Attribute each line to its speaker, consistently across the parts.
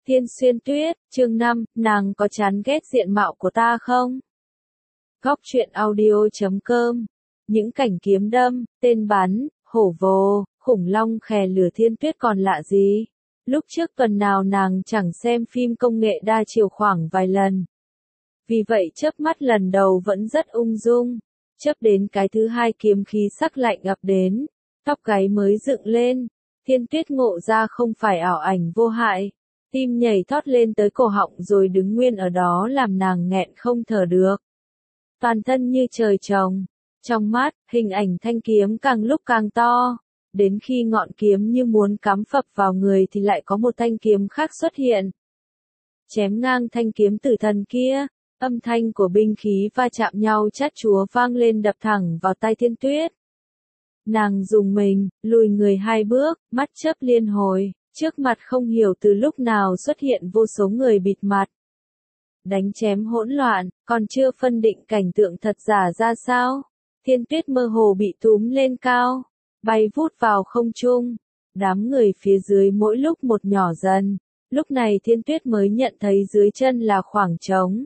Speaker 1: Thiên Xuyên Tuyết, chương 5, nàng có chán ghét diện mạo của ta không? Góc truyện audio.com. Những cảnh kiếm đâm, tên bắn, hổ vồ, khủng long khè lửa Thiên Tuyết còn lạ gì? Lúc trước tuần nào nàng chẳng xem phim công nghệ đa chiều khoảng vài lần. Vì vậy chớp mắt lần đầu vẫn rất ung dung. Chớp đến cái thứ hai kiếm khí sắc lạnh ập đến. Tóc gáy mới dựng lên. Thiên Tuyết ngộ ra không phải ảo ảnh vô hại. Tim nhảy thót lên tới cổ họng rồi đứng nguyên ở đó làm nàng nghẹn không thở được. Toàn thân như trời trồng. Trong mắt, hình ảnh thanh kiếm càng lúc càng to. Đến khi ngọn kiếm như muốn cắm phập vào người thì lại có một thanh kiếm khác xuất hiện. Chém ngang thanh kiếm tử thần kia, âm thanh của binh khí va chạm nhau chát chúa vang lên đập thẳng vào tai Thiên Tuyết. Nàng dùng mình, lùi người hai bước, mắt chớp liên hồi, trước mặt không hiểu từ lúc nào xuất hiện vô số người bịt mặt. Đánh chém hỗn loạn, còn chưa phân định cảnh tượng thật giả ra sao. Thiên Tuyết mơ hồ bị túm lên cao, bay vút vào không trung. Đám người phía dưới mỗi lúc một nhỏ dần. Lúc này Thiên Tuyết mới nhận thấy dưới chân là khoảng trống.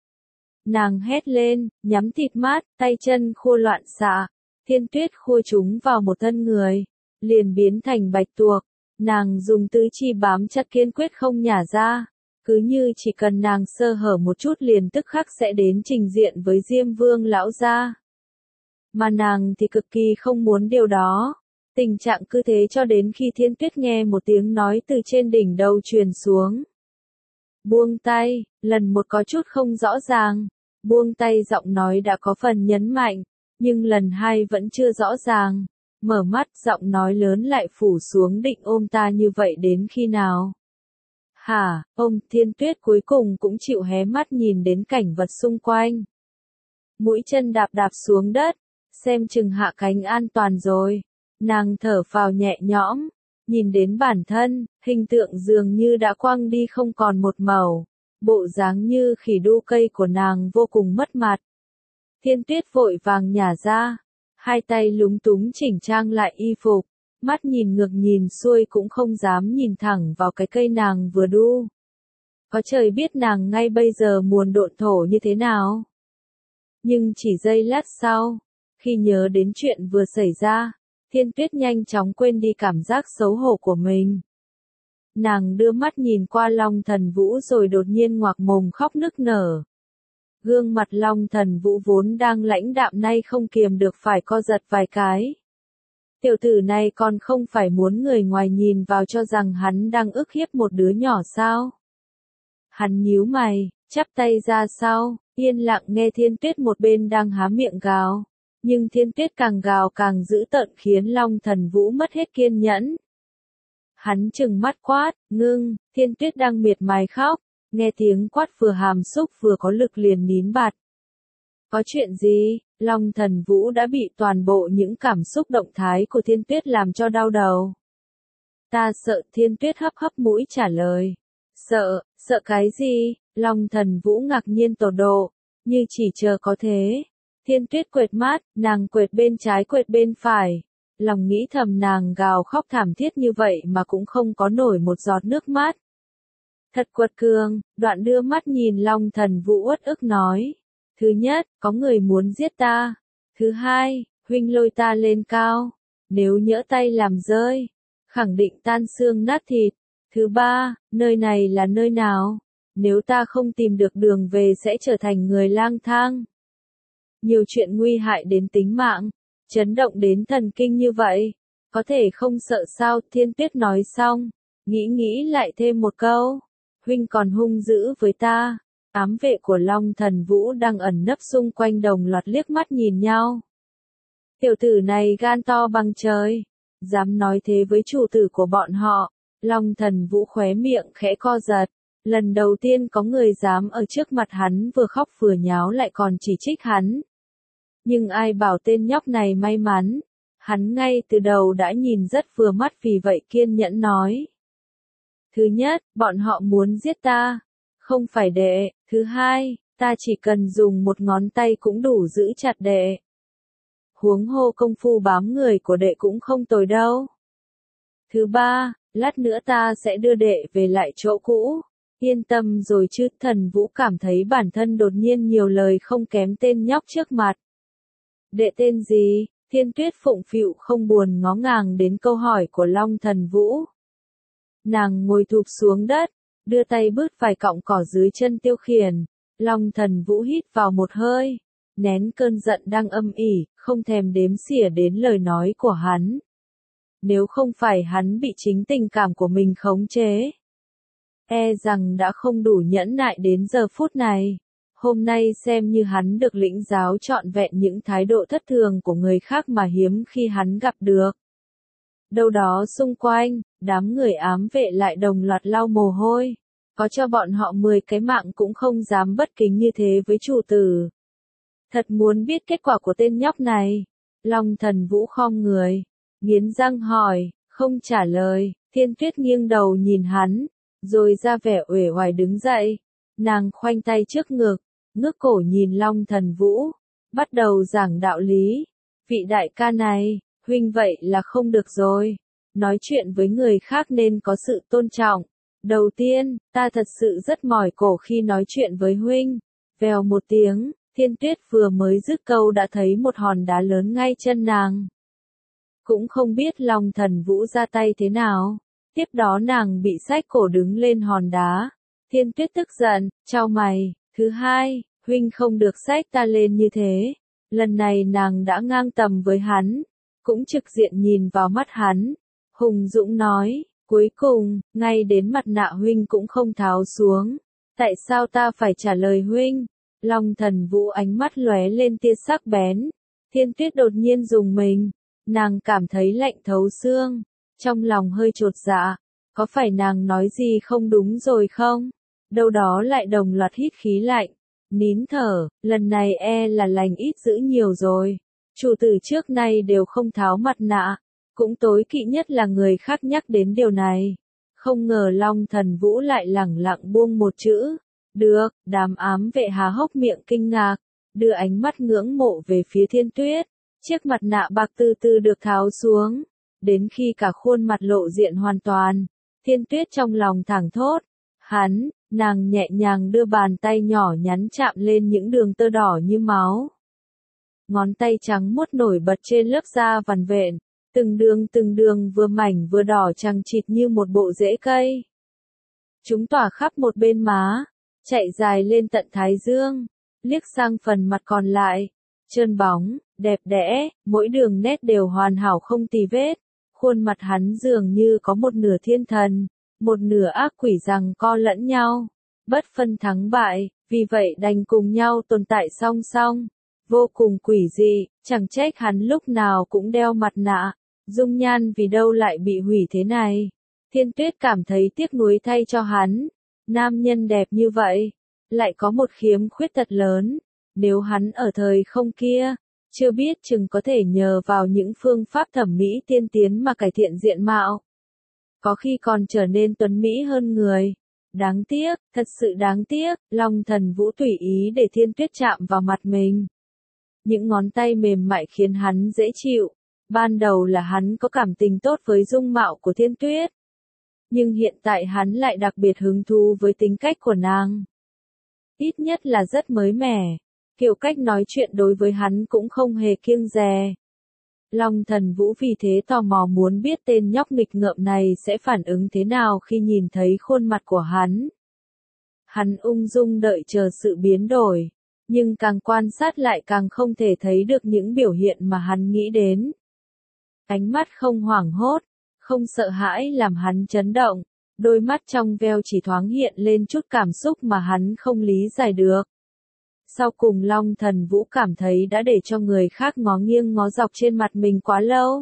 Speaker 1: Nàng hét lên, nhắm thịt mắt, tay chân khua loạn xạ. Thiên Tuyết khua chúng vào một thân người, liền biến thành bạch tuộc. Nàng dùng tứ chi bám chặt kiên quyết không nhả ra. Cứ như chỉ cần nàng sơ hở một chút liền tức khắc sẽ đến trình diện với Diêm Vương lão gia. Mà nàng thì cực kỳ không muốn điều đó. Tình trạng cứ thế cho đến khi Thiên Tuyết nghe một tiếng nói từ trên đỉnh đầu truyền xuống. Buông tay, lần một có chút không rõ ràng. Buông tay giọng nói đã có phần nhấn mạnh, nhưng lần hai vẫn chưa rõ ràng. Mở mắt giọng nói lớn lại phủ xuống định ôm ta như vậy đến khi nào? Hả, Thiên Tuyết cuối cùng cũng chịu hé mắt nhìn đến cảnh vật xung quanh. Mũi chân đạp đạp xuống đất, xem chừng hạ cánh an toàn rồi. Nàng thở phào nhẹ nhõm, nhìn đến bản thân, hình tượng dường như đã quăng đi không còn một màu. Bộ dáng như khỉ đu cây của nàng vô cùng mất mặt. Thiên Tuyết vội vàng nhả ra, hai tay lúng túng chỉnh trang lại y phục, mắt nhìn ngược nhìn xuôi cũng không dám nhìn thẳng vào cái cây nàng vừa đu. Có trời biết nàng ngay bây giờ muốn độn thổ như thế nào. Nhưng chỉ giây lát sau, khi nhớ đến chuyện vừa xảy ra, Thiên Tuyết nhanh chóng quên đi cảm giác xấu hổ của mình. Nàng đưa mắt nhìn qua Long Thần Vũ rồi đột nhiên ngoạc mồm khóc nức nở. Gương mặt Long Thần Vũ vốn đang lãnh đạm nay không kiềm được phải co giật vài cái. Tiểu tử này còn không phải muốn người ngoài nhìn vào cho rằng hắn đang ức hiếp một đứa nhỏ sao? Hắn nhíu mày, chắp tay ra sau, yên lặng nghe Thiên Tuyết một bên đang há miệng gào. Nhưng Thiên Tuyết càng gào càng dữ tợn khiến Long Thần Vũ mất hết kiên nhẫn. Hắn trừng mắt quát, ngưng, Thiên Tuyết đang miệt mài khóc, nghe tiếng quát vừa hàm xúc vừa có lực liền nín bặt. Có chuyện gì? Long Thần Vũ đã bị toàn bộ những cảm xúc động thái của Thiên Tuyết làm cho đau đầu. Ta sợ, Thiên Tuyết hấp hấp mũi trả lời. Sợ cái gì? Long Thần Vũ ngạc nhiên tột độ, như chỉ chờ có thế. Thiên Tuyết quệt mắt, nàng quệt bên trái quệt bên phải. Lòng nghĩ thầm nàng gào khóc thảm thiết như vậy mà cũng không có nổi một giọt nước mắt. Thật quật cường, đoạn đưa mắt nhìn Long Thần Vũ uất ức nói. Thứ nhất, có người muốn giết ta. Thứ hai, huynh lôi ta lên cao. Nếu nhỡ tay làm rơi, khẳng định tan xương nát thịt. Thứ ba, nơi này là nơi nào? Nếu ta không tìm được đường về sẽ trở thành người lang thang. Nhiều chuyện nguy hại đến tính mạng, chấn động đến thần kinh như vậy. Có thể không sợ sao? Thiên Tuyết nói xong, nghĩ lại thêm một câu. Huynh còn hung dữ với ta. Ám vệ của Long Thần Vũ đang ẩn nấp xung quanh đồng loạt liếc mắt nhìn nhau. Tiểu tử này gan to bằng trời, dám nói thế với chủ tử của bọn họ. Long Thần Vũ khóe miệng khẽ co giật. Lần đầu tiên có người dám ở trước mặt hắn vừa khóc vừa nháo lại còn chỉ trích hắn. Nhưng ai bảo tên nhóc này may mắn. Hắn ngay từ đầu đã nhìn rất vừa mắt vì vậy kiên nhẫn nói. Thứ nhất, bọn họ muốn giết ta. Không phải đệ. Thứ hai, ta chỉ cần dùng một ngón tay cũng đủ giữ chặt đệ. Huống hồ công phu bám người của đệ cũng không tồi đâu. Thứ ba, lát nữa ta sẽ đưa đệ về lại chỗ cũ. Yên tâm rồi chứ, Thần Vũ cảm thấy bản thân đột nhiên nhiều lời không kém tên nhóc trước mặt. Đệ tên gì? Thiên Tuyết phụng phịu không buồn ngó ngàng đến câu hỏi của Long Thần Vũ. Nàng ngồi thụp xuống đất, đưa tay bứt vài cọng cỏ dưới chân Tiêu Khiển. Long Thần Vũ hít vào một hơi, nén cơn giận đang âm ỉ, không thèm đếm xỉa đến lời nói của hắn. Nếu không phải hắn bị chính tình cảm của mình khống chế, e rằng đã không đủ nhẫn nại đến giờ phút này. Hôm nay xem như hắn được lĩnh giáo trọn vẹn những thái độ thất thường của người khác mà hiếm khi hắn gặp được. Đâu đó xung quanh, đám người ám vệ lại đồng loạt lau mồ hôi. Có cho bọn họ 10 cái mạng cũng không dám bất kính như thế với chủ tử. Thật muốn biết kết quả của tên nhóc này. Long Thần Vũ khom người, nghiến răng hỏi, không trả lời. Thiên Tuyết nghiêng đầu nhìn hắn, rồi ra vẻ uể oải đứng dậy. Nàng khoanh tay trước ngực, ngước cổ nhìn Long Thần Vũ, bắt đầu giảng đạo lý. Vị đại ca này, huynh vậy là không được rồi. Nói chuyện với người khác nên có sự tôn trọng. Đầu tiên, ta thật sự rất mỏi cổ khi nói chuyện với huynh. Vèo một tiếng, Thiên Tuyết vừa mới dứt câu đã thấy một hòn đá lớn ngay chân nàng. Cũng không biết Long Thần Vũ ra tay thế nào. Tiếp đó nàng bị xách cổ đứng lên hòn đá. Thiên Tuyết tức giận, chau mày. Thứ hai, huynh không được xách ta lên như thế. Lần này nàng đã ngang tầm với hắn, cũng trực diện nhìn vào mắt hắn. Hùng dũng nói, cuối cùng, ngay đến mặt nạ huynh cũng không tháo xuống. Tại sao ta phải trả lời huynh? Long Thần Vũ ánh mắt lóe lên tia sắc bén. Thiên Tuyết đột nhiên rùng mình. Nàng cảm thấy lạnh thấu xương. Trong lòng hơi chột dạ. Có phải nàng nói gì không đúng rồi không? Đâu đó lại đồng loạt hít khí lạnh. Nín thở, lần này e là lành ít dữ nhiều rồi. Chủ tử trước nay đều không tháo mặt nạ. Cũng tối kỵ nhất là người khác nhắc đến điều này. Không ngờ Long Thần Vũ lại lẳng lặng buông một chữ. Được, đám ám vệ há hốc miệng kinh ngạc, đưa ánh mắt ngưỡng mộ về phía Thiên Tuyết. Chiếc mặt nạ bạc từ từ được tháo xuống. Đến khi cả khuôn mặt lộ diện hoàn toàn, Thiên Tuyết trong lòng thảng thốt. Nàng nhẹ nhàng đưa bàn tay nhỏ nhắn chạm lên những đường tơ đỏ như máu. Ngón tay trắng muốt nổi bật trên lớp da vằn vện, từng đường vừa mảnh vừa đỏ chằng chịt như một bộ rễ cây. Chúng tỏa khắp một bên má, chạy dài lên tận thái dương, liếc sang phần mặt còn lại, trơn bóng, đẹp đẽ, mỗi đường nét đều hoàn hảo không tì vết. Khuôn mặt hắn dường như có một nửa thiên thần, một nửa ác quỷ giằng co lẫn nhau, bất phân thắng bại, vì vậy đành cùng nhau tồn tại song song. Vô cùng quỷ dị, chẳng trách hắn lúc nào cũng đeo mặt nạ, dung nhan vì đâu lại bị hủy thế này. Thiên Tuyết cảm thấy tiếc nuối thay cho hắn, nam nhân đẹp như vậy, lại có một khiếm khuyết thật lớn, nếu hắn ở thời không kia, chưa biết chừng có thể nhờ vào những phương pháp thẩm mỹ tiên tiến mà cải thiện diện mạo. Có khi còn trở nên tuấn mỹ hơn người. Đáng tiếc, thật sự đáng tiếc, Long Thần Vũ tùy ý để Thiên Tuyết chạm vào mặt mình. Những ngón tay mềm mại khiến hắn dễ chịu. Ban đầu là hắn có cảm tình tốt với dung mạo của Thiên Tuyết. Nhưng hiện tại hắn lại đặc biệt hứng thú với tính cách của nàng. Ít nhất là rất mới mẻ. Kiểu cách nói chuyện đối với hắn cũng không hề kiêng dè. Long Thần Vũ vì thế tò mò muốn biết tên nhóc nghịch ngợm này sẽ phản ứng thế nào khi nhìn thấy khuôn mặt của hắn. Hắn ung dung đợi chờ sự biến đổi, nhưng càng quan sát lại càng không thể thấy được những biểu hiện mà hắn nghĩ đến. Ánh mắt không hoảng hốt, không sợ hãi làm hắn chấn động, đôi mắt trong veo chỉ thoáng hiện lên chút cảm xúc mà hắn không lý giải được. Sau cùng Long Thần Vũ cảm thấy đã để cho người khác ngó nghiêng ngó dọc trên mặt mình quá lâu.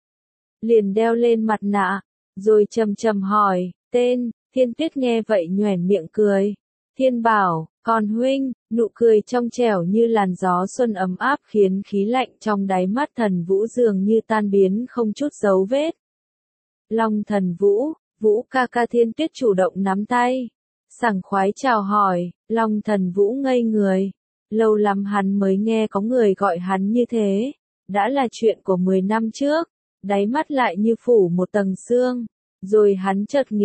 Speaker 1: Liền đeo lên mặt nạ, rồi trầm trầm hỏi, tên. Thiên Tuyết nghe vậy nhoẻn miệng cười. Thiên bảo, còn huynh, nụ cười trong trẻo như làn gió xuân ấm áp khiến khí lạnh trong đáy mắt Thần Vũ dường như tan biến không chút dấu vết. Long Thần Vũ, Vũ ca ca. Thiên Tuyết chủ động nắm tay, sảng khoái chào hỏi. Long Thần Vũ ngây người. Lâu lắm hắn mới nghe có người gọi hắn như thế. Đã là chuyện của 10 năm trước. Đáy mắt lại như phủ một tầng sương. Rồi hắn chợt nghĩ,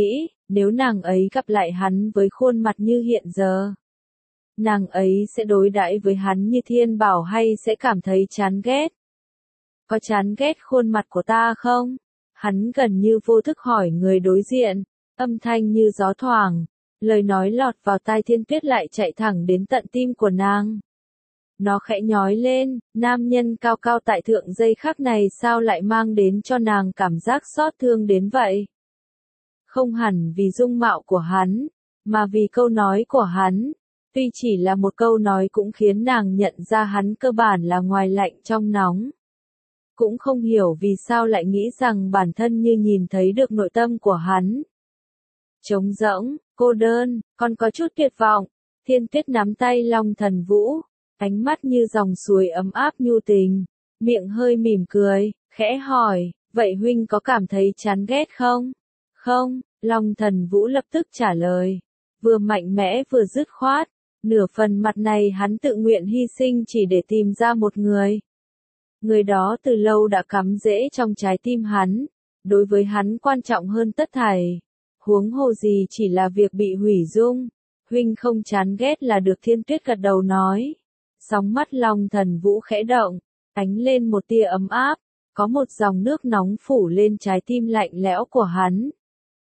Speaker 1: nếu nàng ấy gặp lại hắn với khuôn mặt như hiện giờ, nàng ấy sẽ đối đãi với hắn như thiên bảo hay sẽ cảm thấy chán ghét? Có chán ghét khuôn mặt của ta không? Hắn gần như vô thức hỏi người đối diện, âm thanh như gió thoảng, lời nói lọt vào tai Thiên Tuyết lại chạy thẳng đến tận tim của nàng. Nó khẽ nhói lên, nam nhân cao cao tại thượng giây khắc này sao lại mang đến cho nàng cảm giác xót thương đến vậy? Không hẳn vì dung mạo của hắn, mà vì câu nói của hắn. Tuy chỉ là một câu nói cũng khiến nàng nhận ra hắn cơ bản là ngoài lạnh trong nóng. Cũng không hiểu vì sao lại nghĩ rằng bản thân như nhìn thấy được nội tâm của hắn. Trống rỗng, cô đơn, còn có chút tuyệt vọng. Thiên Tuyết nắm tay Long Thần Vũ, ánh mắt như dòng suối ấm áp nhu tình, miệng hơi mỉm cười, khẽ hỏi, vậy huynh có cảm thấy chán ghét không? Không, Long Thần Vũ lập tức trả lời, vừa mạnh mẽ vừa dứt khoát, nửa phần mặt này hắn tự nguyện hy sinh chỉ để tìm ra một người. Người đó từ lâu đã cắm rễ trong trái tim hắn, đối với hắn quan trọng hơn tất thảy. Huống hồ gì chỉ là việc bị hủy dung, huynh không chán ghét là được. Thiên Tuyết gật đầu nói. Sóng mắt Long Thần Vũ khẽ động, ánh lên một tia ấm áp, có một dòng nước nóng phủ lên trái tim lạnh lẽo của hắn.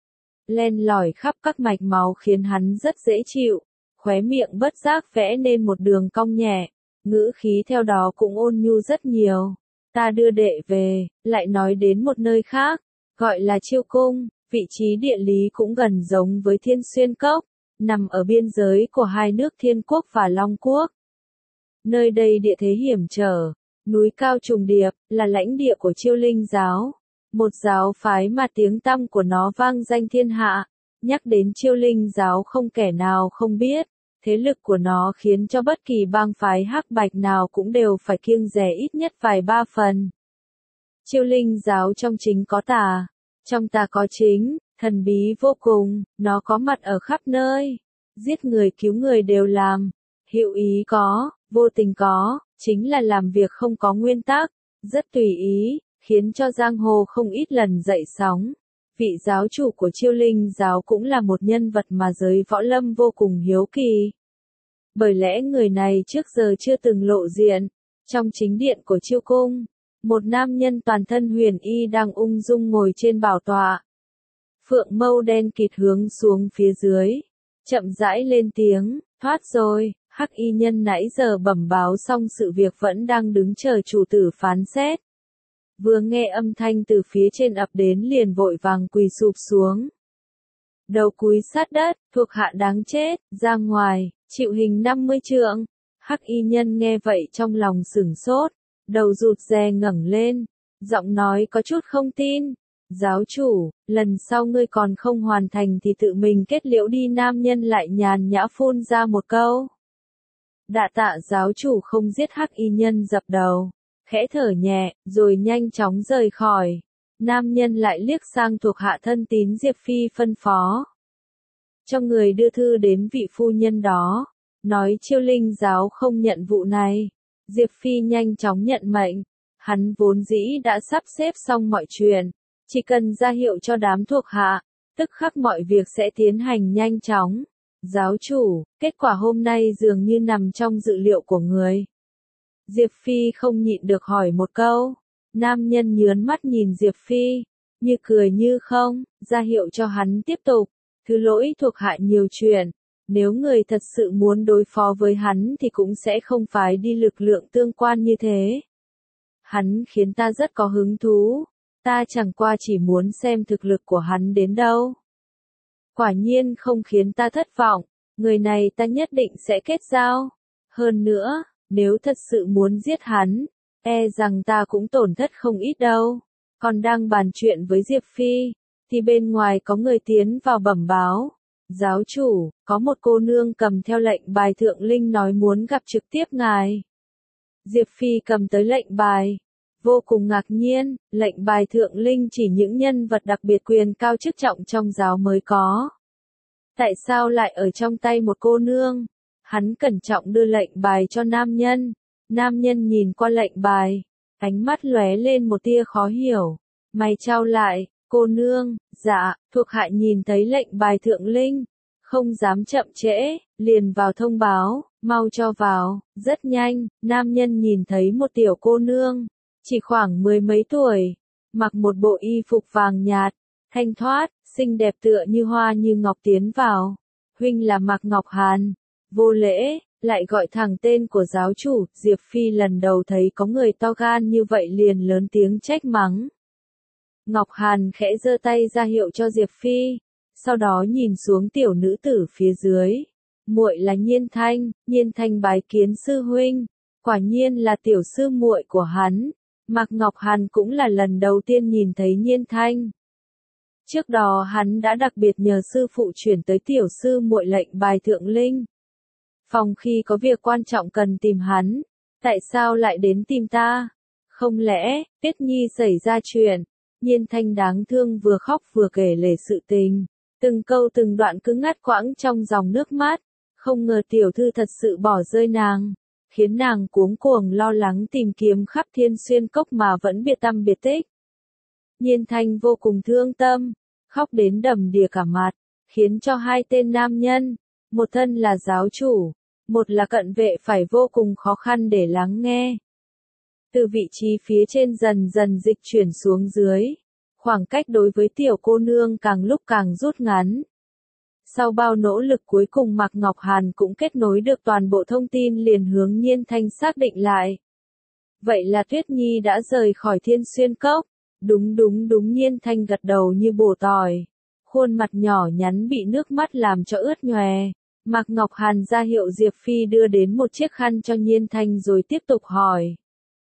Speaker 1: Len lỏi khắp các mạch máu khiến hắn rất dễ chịu, khóe miệng bất giác vẽ nên một đường cong nhẹ, ngữ khí theo đó cũng ôn nhu rất nhiều. Ta đưa đệ về, lại nói đến một nơi khác, gọi là Chiêu Cung, vị trí địa lý cũng gần giống với Thiên Xuyên Cốc, nằm ở biên giới của hai nước Thiên Quốc và Long Quốc. Nơi đây địa thế hiểm trở, núi cao trùng điệp, là lãnh địa của Chiêu Linh giáo, một giáo phái mà tiếng tăm của nó vang danh thiên hạ. Nhắc đến Chiêu Linh giáo không kẻ nào không biết, thế lực của nó khiến cho bất kỳ bang phái hắc bạch nào cũng đều phải kiêng dè ít nhất vài ba phần. Chiêu Linh giáo trong chính có tà, trong tà có chính, thần bí vô cùng, nó có mặt ở khắp nơi, giết người cứu người đều làm, hữu ý có, vô tình có, chính là làm việc không có nguyên tắc, rất tùy ý, khiến cho giang hồ không ít lần dậy sóng. Vị giáo chủ của Chiêu Linh giáo cũng là một nhân vật mà giới võ lâm vô cùng hiếu kỳ. Bởi lẽ người này trước giờ chưa từng lộ diện. Trong chính điện của Chiêu Cung, một nam nhân toàn thân huyền y đang ung dung ngồi trên bảo tọa. Phượng mâu đen kịt hướng xuống phía dưới, chậm rãi lên tiếng, thoát rồi. Hắc y nhân nãy giờ bẩm báo xong sự việc vẫn đang đứng chờ chủ tử phán xét. Vừa nghe âm thanh từ phía trên ập đến liền vội vàng quỳ sụp xuống. Đầu cúi sát đất, thuộc hạ đáng chết, ra ngoài, chịu hình 50 trượng. Hắc y nhân nghe vậy trong lòng sửng sốt, đầu rụt rè ngẩng lên, giọng nói có chút không tin. Giáo chủ, lần sau ngươi còn không hoàn thành thì tự mình kết liễu đi. Nam nhân lại nhàn nhã phun ra một câu. Đa tạ giáo chủ. Không giết. Hắc y nhân dập đầu, khẽ thở nhẹ, rồi nhanh chóng rời khỏi. Nam nhân lại liếc sang thuộc hạ thân tín Diệp Phi phân phó. Cho người đưa thư đến vị phu nhân đó, nói Chiêu Linh giáo không nhận vụ này. Diệp Phi nhanh chóng nhận mệnh, hắn vốn dĩ đã sắp xếp xong mọi chuyện, chỉ cần ra hiệu cho đám thuộc hạ, tức khắc mọi việc sẽ tiến hành nhanh chóng. Giáo chủ, kết quả hôm nay dường như nằm trong dự liệu của người. Diệp Phi không nhịn được hỏi một câu. Nam nhân nhớn mắt nhìn Diệp Phi, như cười như không, ra hiệu cho hắn tiếp tục. Thứ lỗi thuộc hạ nhiều chuyện, nếu người thật sự muốn đối phó với hắn thì cũng sẽ không phái đi lực lượng tương quan như thế. Hắn khiến ta rất có hứng thú, ta chẳng qua chỉ muốn xem thực lực của hắn đến đâu. Quả nhiên không khiến ta thất vọng, người này ta nhất định sẽ kết giao. Hơn nữa, nếu thật sự muốn giết hắn, e rằng ta cũng tổn thất không ít đâu. Còn đang bàn chuyện với Diệp Phi, thì bên ngoài có người tiến vào bẩm báo. Giáo chủ, có một cô nương cầm theo lệnh bài thượng linh nói muốn gặp trực tiếp ngài. Diệp Phi cầm tới lệnh bài, vô cùng ngạc nhiên, lệnh bài thượng linh chỉ những nhân vật đặc biệt quyền cao chức trọng trong giáo mới có. Tại sao lại ở trong tay một cô nương? Hắn cẩn trọng đưa lệnh bài cho nam nhân. Nam nhân nhìn qua lệnh bài, ánh mắt lóe lên một tia khó hiểu, mày chau lại, Cô nương, dạ, thuộc hạ nhìn thấy lệnh bài thượng linh, không dám chậm trễ, liền vào thông báo, mau cho vào, rất nhanh, nam nhân nhìn thấy một tiểu cô nương, chỉ khoảng mười mấy tuổi, mặc một bộ y phục vàng nhạt, thanh thoát, xinh đẹp tựa như hoa như ngọc tiến vào. Huynh là Mạc Ngọc Hàn, vô lễ, lại gọi thẳng tên của giáo chủ, Diệp Phi lần đầu thấy có người to gan như vậy liền lớn tiếng trách mắng. Ngọc Hàn khẽ giơ tay ra hiệu cho Diệp Phi, sau đó nhìn xuống tiểu nữ tử phía dưới. Muội là Nhiên Thanh bái kiến sư huynh, quả nhiên là tiểu sư muội của hắn. Mạc Ngọc Hàn cũng là lần đầu tiên nhìn thấy Nhiên Thanh. Trước đó hắn đã đặc biệt nhờ sư phụ chuyển tới tiểu sư muội lệnh bài thượng linh. Phòng khi có việc quan trọng cần tìm hắn, tại sao lại đến tìm ta? Không lẽ, Tuyết Nhi xảy ra chuyện? Nhiên Thanh đáng thương vừa khóc vừa kể lể sự tình, từng câu từng đoạn cứ ngắt quãng trong dòng nước mắt, không ngờ tiểu thư thật sự bỏ rơi nàng, khiến nàng cuống cuồng lo lắng tìm kiếm khắp Thiên Xuyên Cốc mà vẫn biệt tăm biệt tích. Nhiên Thanh vô cùng thương tâm, khóc đến đầm đìa cả mặt, khiến cho hai tên nam nhân, một thân là giáo chủ, một là cận vệ phải vô cùng khó khăn để lắng nghe. Từ vị trí phía trên dần dần dịch chuyển xuống dưới, khoảng cách đối với tiểu cô nương càng lúc càng rút ngắn. Sau bao nỗ lực cuối cùng Mạc Ngọc Hàn cũng kết nối được toàn bộ thông tin liền hướng Nhiên Thanh xác định lại. Vậy là Tuyết Nhi đã rời khỏi Thiên Xuyên Cốc. Đúng Nhiên Thanh gật đầu như bổ tỏi. Khuôn mặt nhỏ nhắn bị nước mắt làm cho ướt nhòe. Mạc Ngọc Hàn ra hiệu Diệp Phi đưa đến một chiếc khăn cho Nhiên Thanh rồi tiếp tục hỏi.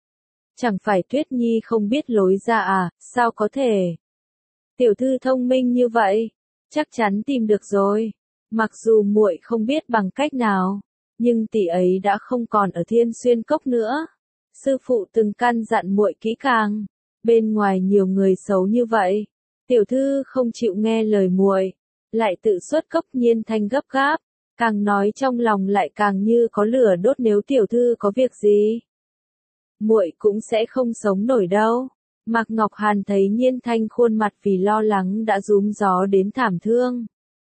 Speaker 1: Chẳng phải Tuyết Nhi không biết lối ra à, sao có thể? Tiểu thư thông minh như vậy, chắc chắn tìm được rồi. Mặc dù muội không biết bằng cách nào, nhưng tỷ ấy đã không còn ở Thiên Xuyên Cốc nữa. Sư phụ từng căn dặn muội kỹ càng, bên ngoài nhiều người xấu như vậy, tiểu thư không chịu nghe lời muội, lại tự xuất cốc. Nhiên Thanh gấp gáp, càng nói trong lòng lại càng như có lửa đốt. Nếu tiểu thư có việc gì, muội cũng sẽ không sống nổi đâu. Mạc Ngọc Hàn thấy Nhiên Thanh khuôn mặt vì lo lắng đã rúm gió đến thảm thương,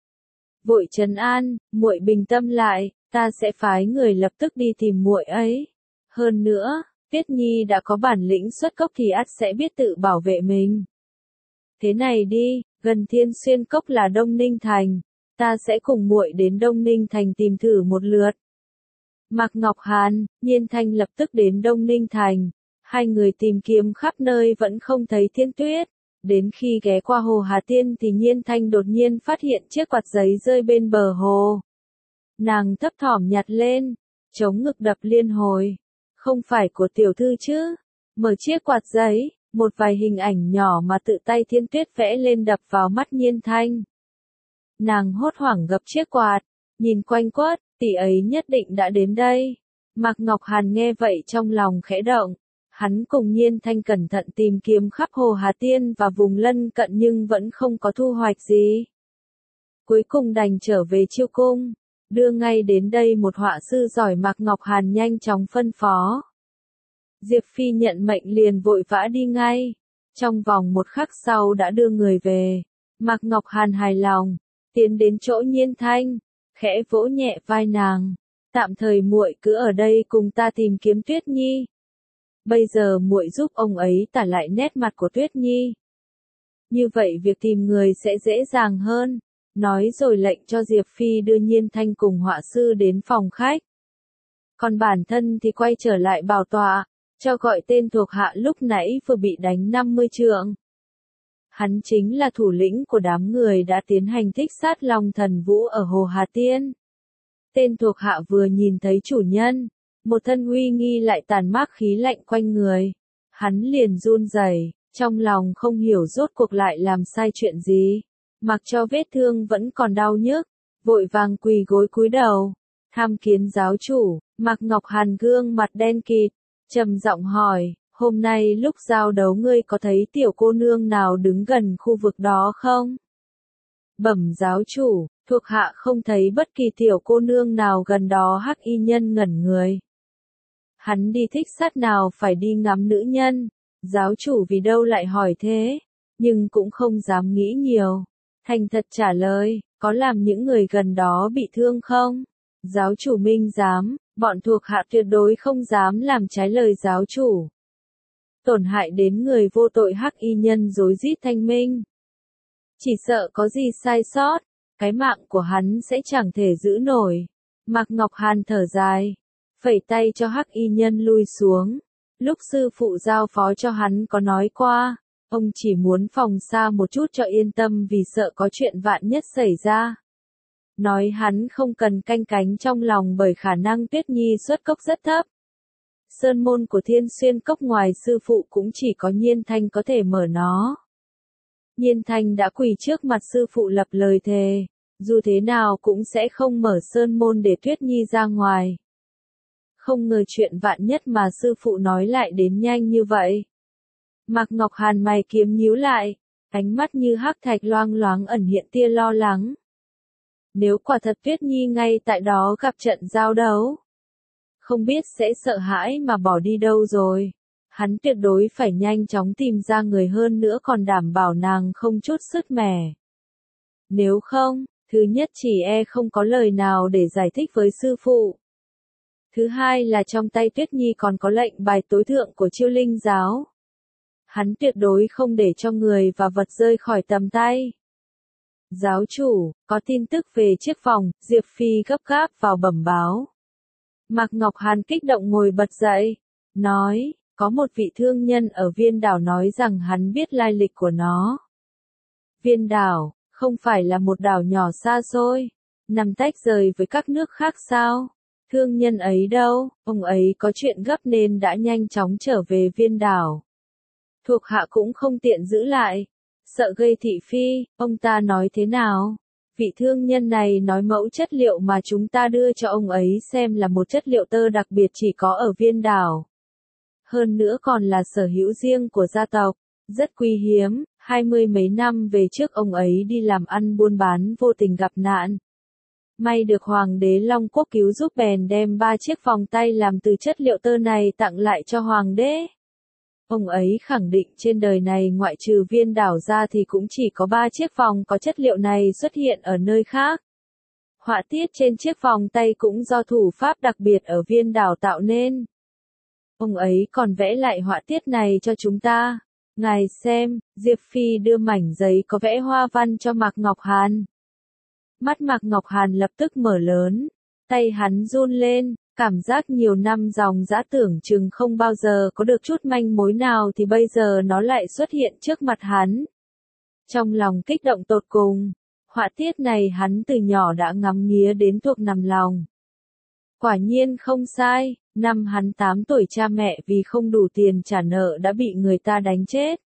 Speaker 1: vội trấn an, muội bình tâm lại, ta sẽ phái người lập tức đi tìm muội ấy. Hơn nữa, Tuyết Nhi đã có bản lĩnh xuất cốc thì ắt sẽ biết tự bảo vệ mình. Thế này đi, gần Thiên Xuyên Cốc là Đông Ninh Thành, ta sẽ cùng muội đến Đông Ninh Thành tìm thử một lượt. Mạc Ngọc Hàn, Nhiên Thanh lập tức đến Đông Ninh Thành. Hai người tìm kiếm khắp nơi vẫn không thấy Thiên Tuyết. Đến khi ghé qua hồ Hà Tiên thì Nhiên Thanh đột nhiên phát hiện chiếc quạt giấy rơi bên bờ hồ. Nàng thấp thỏm nhặt lên, chống ngực đập liên hồi. Không phải của tiểu thư chứ? Mở chiếc quạt giấy, một vài hình ảnh nhỏ mà tự tay Thiên Tuyết vẽ lên đập vào mắt Nhiên Thanh. Nàng hốt hoảng gập chiếc quạt, nhìn quanh quất, tỷ ấy nhất định đã đến đây. Mạc Ngọc Hàn nghe vậy trong lòng khẽ động. Hắn cùng Nhiên Thanh cẩn thận tìm kiếm khắp hồ Hà Tiên và vùng lân cận nhưng vẫn không có thu hoạch gì. Cuối cùng đành trở về Chiêu Cung, đưa ngay đến đây một họa sư giỏi. Mạc Ngọc Hàn nhanh chóng phân phó. Diệp Phi nhận mệnh liền vội vã đi ngay, trong vòng một khắc sau đã đưa người về. Mạc Ngọc Hàn hài lòng, tiến đến chỗ Nhiên Thanh, khẽ vỗ nhẹ vai nàng, tạm thời muội cứ ở đây cùng ta tìm kiếm Tuyết Nhi. Bây giờ muội giúp ông ấy tả lại nét mặt của Tuyết Nhi. Như vậy việc tìm người sẽ dễ dàng hơn. Nói rồi lệnh cho Diệp Phi đưa Nhiên Thanh cùng họa sư đến phòng khách. Còn bản thân thì quay trở lại bảo tọa, cho gọi tên thuộc hạ lúc nãy vừa bị đánh 50 trượng. Hắn chính là thủ lĩnh của đám người đã tiến hành thích sát Long Thần Vũ ở hồ Hà Tiên. Tên thuộc hạ vừa nhìn thấy chủ nhân, một thân uy nghi lại tàn mát khí lạnh quanh người. Hắn liền run rẩy, trong lòng không hiểu rốt cuộc lại làm sai chuyện gì. Mặc cho vết thương vẫn còn đau nhức, vội vàng quỳ gối cúi đầu. Tham kiến giáo chủ. Mạc Ngọc Hàn gương mặt đen kịt, trầm giọng hỏi, hôm nay lúc giao đấu ngươi có thấy tiểu cô nương nào đứng gần khu vực đó không? Bẩm giáo chủ, thuộc hạ không thấy bất kỳ tiểu cô nương nào gần đó. Hắc y nhân ngẩn người. Hắn đi thích sát nào phải đi ngắm nữ nhân? Giáo chủ vì đâu lại hỏi thế? nhưng cũng không dám nghĩ nhiều. Thành thật trả lời, có làm những người gần đó bị thương không? Giáo chủ Minh dám, bọn thuộc hạ tuyệt đối không dám làm trái lời giáo chủ. Tổn hại đến người vô tội hắc y nhân rối rít thanh minh. Chỉ sợ có gì sai sót, cái mạng của hắn sẽ chẳng thể giữ nổi. Mạc Ngọc Hàn thở dài, phẩy tay cho hắc y nhân lui xuống. Lúc sư phụ giao phó cho hắn có nói qua, ông chỉ muốn phòng xa một chút cho yên tâm vì sợ có chuyện vạn nhất xảy ra. Nói hắn không cần canh cánh trong lòng bởi khả năng Tuyết Nhi xuất cốc rất thấp. Sơn môn của Thiên Xuyên Cốc ngoài sư phụ cũng chỉ có Nhiên Thanh có thể mở nó. Nhiên Thanh đã quỳ trước mặt sư phụ lập lời thề, dù thế nào cũng sẽ không mở sơn môn để Tuyết Nhi ra ngoài. Không ngờ chuyện vạn nhất mà sư phụ nói lại đến nhanh như vậy. Mạc Ngọc Hàn mày kiếm nhíu lại, ánh mắt như hắc thạch loang loáng ẩn hiện tia lo lắng. Nếu quả thật Tuyết Nhi ngay tại đó gặp trận giao đấu, không biết sẽ sợ hãi mà bỏ đi đâu rồi. Hắn tuyệt đối phải nhanh chóng tìm ra người hơn nữa còn đảm bảo nàng không chút sứt mẻ. Nếu không, thứ nhất chỉ không có lời nào để giải thích với sư phụ. Thứ hai là trong tay Tuyết Nhi còn có lệnh bài tối thượng của Chiêu Linh giáo. Hắn tuyệt đối không để cho người và vật rơi khỏi tầm tay. Giáo chủ, có tin tức về chiếc vòng, Diệp Phi gấp gáp vào bẩm báo. Mạc Ngọc Hàn kích động ngồi bật dậy, nói, có một vị thương nhân ở Viên Đảo nói rằng hắn biết lai lịch của nó. Viên Đảo, không phải là một đảo nhỏ xa xôi, nằm tách rời với các nước khác sao? Thương nhân ấy đâu, ông ấy có chuyện gấp nên đã nhanh chóng trở về Viên Đảo. Thuộc hạ cũng không tiện giữ lại, sợ gây thị phi, ông ta nói thế nào? Vị thương nhân này nói mẫu chất liệu mà chúng ta đưa cho ông ấy xem là một chất liệu tơ đặc biệt chỉ có ở Viên Đảo. Hơn nữa còn là sở hữu riêng của gia tộc, rất quý hiếm, 20 mấy năm về trước ông ấy đi làm ăn buôn bán vô tình gặp nạn. May được Hoàng đế Long Quốc cứu giúp bèn đem 3 chiếc vòng tay làm từ chất liệu tơ này tặng lại cho Hoàng đế. Ông ấy khẳng định trên đời này ngoại trừ Viên Đảo ra thì cũng chỉ có 3 chiếc vòng có chất liệu này xuất hiện ở nơi khác. Họa tiết trên chiếc vòng tay cũng do thủ pháp đặc biệt ở Viên Đảo tạo nên. Ông ấy còn vẽ lại họa tiết này cho chúng ta. Ngài xem, Diệp Phi đưa mảnh giấy có vẽ hoa văn cho Mạc Ngọc Hàn. Mắt Mạc Ngọc Hàn lập tức mở lớn, tay hắn run lên, cảm giác nhiều năm dòng dã tưởng chừng không bao giờ có được chút manh mối nào thì bây giờ nó lại xuất hiện trước mặt hắn. Trong lòng kích động tột cùng, họa tiết này hắn từ nhỏ đã ngắm nghía đến thuộc nằm lòng. Quả nhiên không sai, năm hắn 8 tuổi cha mẹ vì không đủ tiền trả nợ đã bị người ta đánh chết.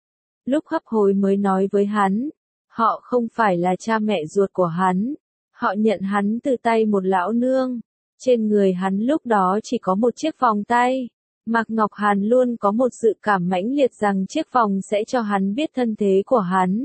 Speaker 1: Lúc hấp hối mới nói với hắn, họ không phải là cha mẹ ruột của hắn, họ nhận hắn từ tay một lão nương. Trên người hắn lúc đó chỉ có một chiếc vòng tay. Mạc Ngọc Hàn luôn có một dự cảm mãnh liệt rằng chiếc vòng sẽ cho hắn biết thân thế của hắn.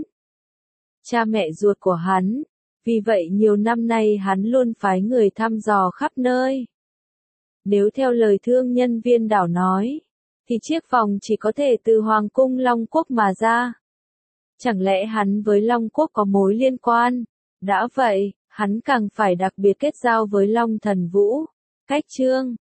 Speaker 1: Cha mẹ ruột của hắn. Vì vậy nhiều năm nay hắn luôn phái người thăm dò khắp nơi. Nếu theo lời thương nhân Viên Đảo nói, thì chiếc vòng chỉ có thể từ Hoàng cung Long Quốc mà ra. Chẳng lẽ hắn với Long Quốc có mối liên quan? Đã vậy, hắn càng phải đặc biệt kết giao với Long Thần Vũ. Cách chương